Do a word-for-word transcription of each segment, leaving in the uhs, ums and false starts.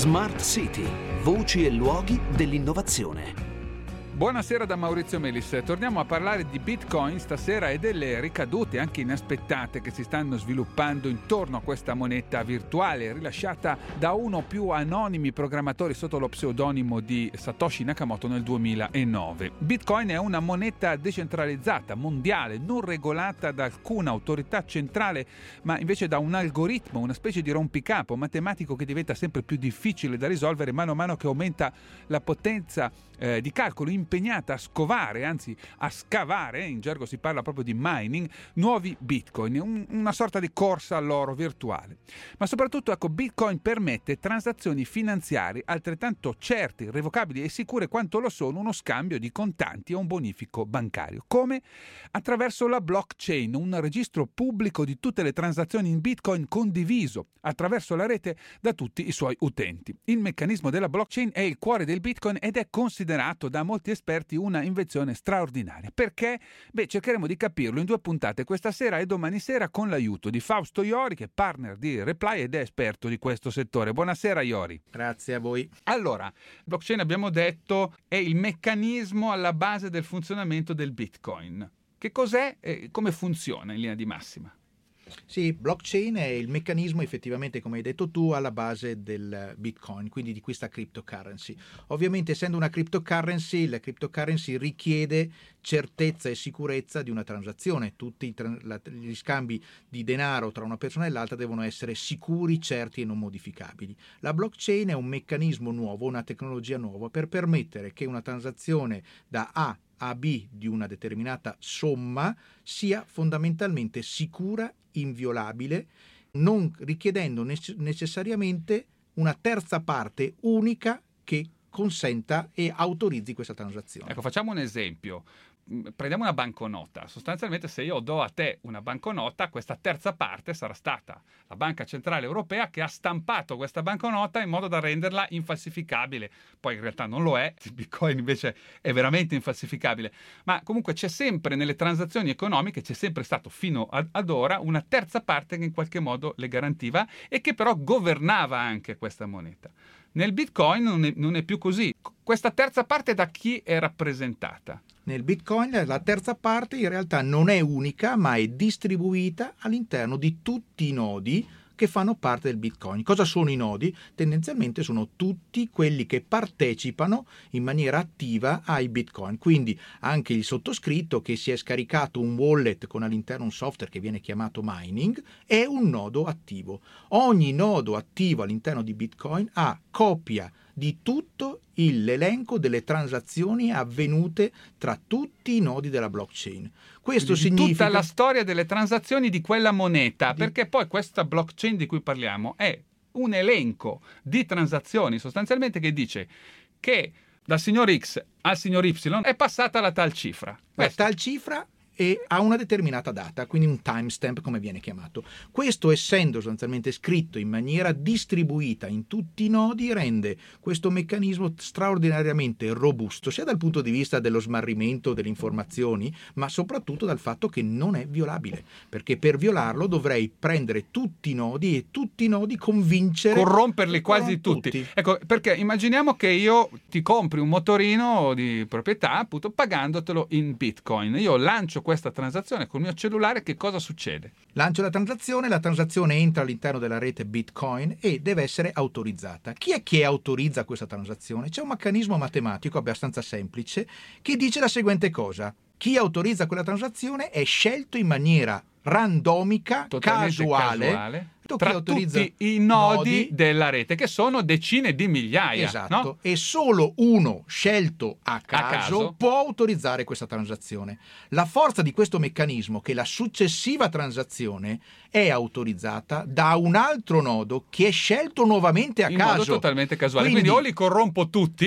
Smart City, voci e luoghi dell'innovazione. Buonasera da Maurizio Melis. Torniamo a parlare di Bitcoin stasera e delle ricadute anche inaspettate che si stanno sviluppando intorno a questa moneta virtuale rilasciata da uno o più anonimi programmatori sotto lo pseudonimo di Satoshi Nakamoto nel duemilanove. Bitcoin è una moneta decentralizzata, mondiale, non regolata da alcuna autorità centrale, ma invece da un algoritmo, una specie di rompicapo matematico che diventa sempre più difficile da risolvere mano a mano che aumenta la potenza eh, di calcolo impegnata a scovare, anzi a scavare, in gergo si parla proprio di mining, nuovi bitcoin, un, una sorta di corsa all'oro virtuale. Ma soprattutto, ecco, Bitcoin permette transazioni finanziarie altrettanto certe, irrevocabili e sicure quanto lo sono uno scambio di contanti o un bonifico bancario. Come? Attraverso la blockchain, un registro pubblico di tutte le transazioni in Bitcoin condiviso attraverso la rete da tutti i suoi utenti. Il meccanismo della blockchain è il cuore del Bitcoin ed è considerato da molti esperti una invenzione straordinaria. Perché? Beh, cercheremo di capirlo in due puntate questa sera e domani sera con l'aiuto di Fausto Iori, che è partner di Reply ed è esperto di questo settore. Buonasera Iori. Grazie a voi. Allora, blockchain abbiamo detto è il meccanismo alla base del funzionamento del Bitcoin. Che cos'è e come funziona in linea di massima? Sì, blockchain è il meccanismo effettivamente, come hai detto tu, alla base del Bitcoin, quindi di questa cryptocurrency. Ovviamente, essendo una cryptocurrency, la cryptocurrency richiede certezza e sicurezza di una transazione. Tutti i tra- la, gli scambi di denaro tra una persona e l'altra devono essere sicuri, certi e non modificabili. La blockchain è un meccanismo nuovo, una tecnologia nuova per permettere che una transazione da A a B di una determinata somma sia fondamentalmente sicura, inviolabile, non richiedendo nece- necessariamente una terza parte unica che consenta e autorizzi questa transazione. Ecco, facciamo un esempio. Prendiamo una banconota. Sostanzialmente, se io do a te una banconota, questa terza parte sarà stata la Banca Centrale Europea che ha stampato questa banconota in modo da renderla infalsificabile. Poi in realtà non lo è, il Bitcoin invece è veramente infalsificabile. Ma comunque c'è sempre nelle transazioni economiche, c'è sempre stato fino ad, ad ora una terza parte che in qualche modo le garantiva e che però governava anche questa moneta. Nel Bitcoin non è, non è più così. Questa terza parte da chi è rappresentata? Nel Bitcoin la terza parte in realtà non è unica, ma è distribuita all'interno di tutti i nodi che fanno parte del Bitcoin. Cosa sono i nodi? Tendenzialmente sono tutti quelli che partecipano in maniera attiva ai Bitcoin. Quindi anche il sottoscritto, che si è scaricato un wallet con all'interno un software che viene chiamato mining, è un nodo attivo. Ogni nodo attivo all'interno di Bitcoin ha copia di tutto l'elenco delle transazioni avvenute tra tutti i nodi della blockchain. Questo Quindi significa tutta la storia delle transazioni di quella moneta, di... perché poi questa blockchain di cui parliamo è un elenco di transazioni sostanzialmente che dice che dal signor X al signor Y è passata la tal cifra. La tal cifra e a una determinata data, quindi un timestamp come viene chiamato. Questo, essendo sostanzialmente scritto in maniera distribuita in tutti i nodi, rende questo meccanismo straordinariamente robusto, sia dal punto di vista dello smarrimento delle informazioni, ma soprattutto dal fatto che non è violabile, perché per violarlo dovrei prendere tutti i nodi e tutti i nodi convincere, corromperli quasi tutti. tutti. Ecco, perché immaginiamo che io ti compri un motorino di proprietà, appunto, pagandotelo in Bitcoin. Io lancio questa transazione col mio cellulare, che cosa succede? Lancio la transazione, la transazione entra all'interno della rete Bitcoin e deve essere autorizzata. Chi è che autorizza questa transazione? C'è un meccanismo matematico abbastanza semplice che dice la seguente cosa: chi autorizza quella transazione è scelto in maniera randomica, totalmente casuale, casuale tra tutti i nodi, nodi della rete, che sono decine di migliaia. Esatto, no? E solo uno scelto a caso, a caso può autorizzare questa transazione. La forza di questo meccanismo è che la successiva transazione è autorizzata da un altro nodo che è scelto nuovamente a in caso. In modo totalmente casuale. Quindi, Quindi o li corrompo tutti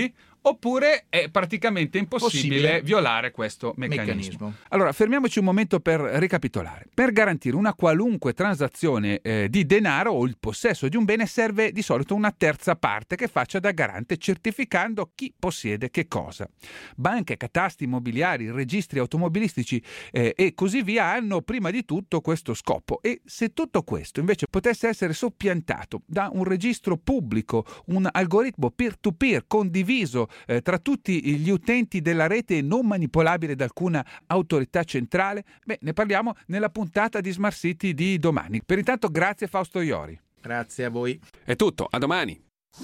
oppure è praticamente impossibile Possibile. violare questo meccanismo. Meccanismo. Allora, fermiamoci un momento per ricapitolare. Per garantire una qualunque transazione eh, di denaro o il possesso di un bene serve di solito una terza parte che faccia da garante, certificando chi possiede che cosa. Banche, catastri immobiliari, registri automobilistici eh, e così via hanno prima di tutto questo scopo, e se tutto questo invece potesse essere soppiantato da un registro pubblico, un algoritmo peer-to-peer condiviso eh, tra tutti gli utenti della rete e non manipolabile da alcuna autorità centrale, beh, ne parliamo nella puntata di Smart City di domani. Per intanto grazie Fausto Iori. Grazie a voi. È tutto, a domani.